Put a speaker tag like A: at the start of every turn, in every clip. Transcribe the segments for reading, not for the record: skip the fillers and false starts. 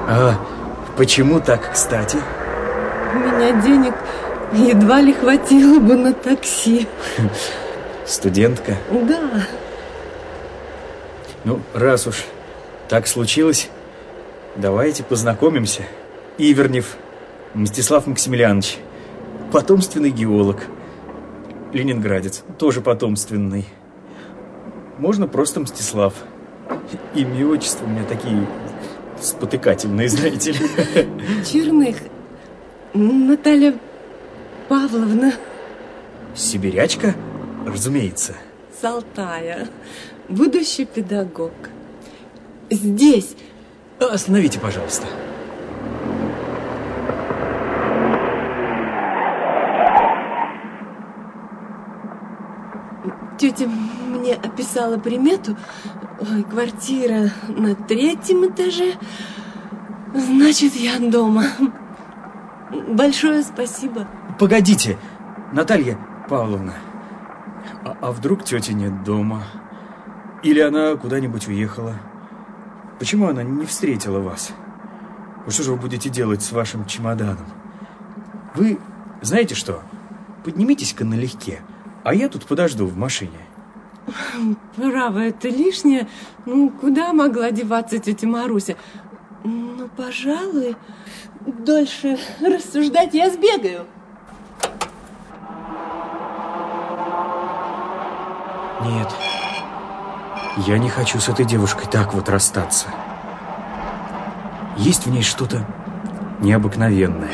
A: А почему так, кстати?
B: У меня денег едва ли хватило бы на такси.
A: Студентка?
B: Да.
A: Ну, раз уж так случилось, давайте познакомимся. Ивернев Мстислав Максимилианович, потомственный геолог, ленинградец, тоже потомственный. Можно просто Мстислав. Имя и отчество у меня такие спотыкательные, знаете ли.
B: Черных Наталья Павловна.
A: Сибирячка, разумеется.
B: С Алтая. Будущий педагог. Здесь.
A: Остановите, пожалуйста.
B: Тетя мне описала примету. Ой, квартира на 3-м этаже. Значит, я дома. Большое спасибо.
A: Погодите, Наталья Павловна. А вдруг тети нет дома? Или она куда-нибудь уехала? Почему она не встретила вас? Что же вы будете делать с вашим чемоданом? Вы знаете что? Поднимитесь-ка налегке, а я тут подожду в машине.
B: Право, это лишнее. Ну, куда могла деваться тетя Маруся? Ну, пожалуй, дольше рассуждать я сбегаю.
A: Нет, я не хочу с этой девушкой так вот расстаться. Есть в ней что-то необыкновенное.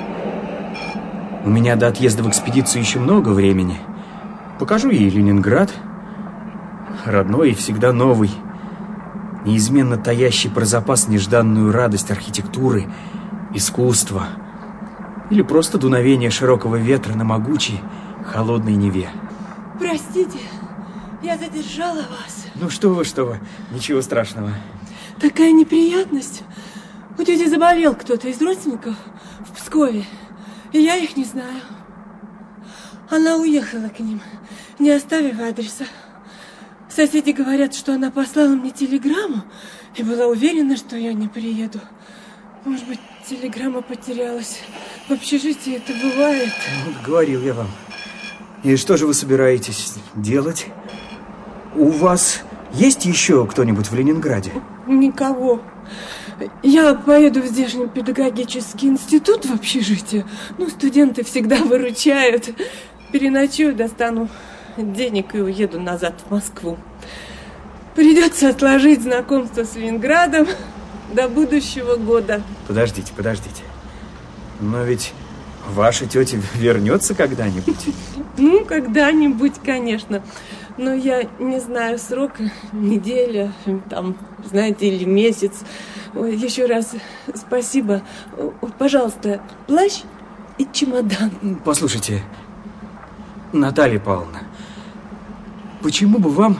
A: У меня до отъезда в экспедицию еще много времени. Покажу ей Ленинград, родной и всегда новый, неизменно таящий про запас нежданную радость архитектуры, искусства или просто дуновение широкого ветра на могучей, холодной Неве.
B: Простите, я задержала вас.
A: Ну что вы, ничего страшного.
B: Такая неприятность. У тети заболел кто-то из родственников в Пскове, и я их не знаю. Она уехала к ним, не оставив адреса. Соседи говорят, что она послала мне телеграмму и была уверена, что я не приеду. Может быть, телеграмма потерялась. В общежитии это бывает.
A: Ну, говорил я вам. И что же вы собираетесь делать? У вас есть еще кто-нибудь в Ленинграде?
B: Никого. Я поеду в здешний педагогический институт в общежитие. Ну, студенты всегда выручают. Переночую, достану денег и уеду назад в Москву. Придется отложить знакомство с Ленинградом до будущего года.
A: Подождите. Но ведь ваша тетя вернется когда-нибудь?
B: Ну, когда-нибудь, конечно. Но я не знаю срока, неделя, там, знаете, или месяц. Ой, еще раз спасибо. Пожалуйста, плащ и чемодан.
A: Послушайте, Наталья Павловна, почему бы вам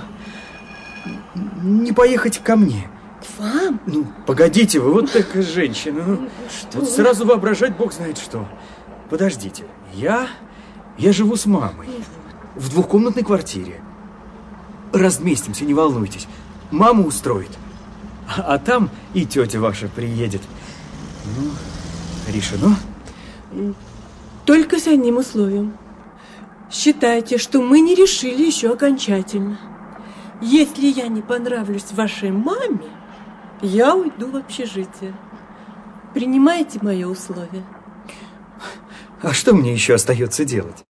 A: не поехать ко мне?
B: К вам?
A: Ну, погодите вы, вот такая женщина. Ну,
B: что
A: вот сразу воображать бог знает что. Подождите, я живу с мамой в 2-комнатной квартире. Разместимся, не волнуйтесь. Мама устроит. А там и тетя ваша приедет. Ну, решено?
B: Только с одним условием. Считайте, что мы не решили еще окончательно. Если я не понравлюсь вашей маме, я уйду в общежитие. Принимаете мое условие?
A: А что мне еще остается делать?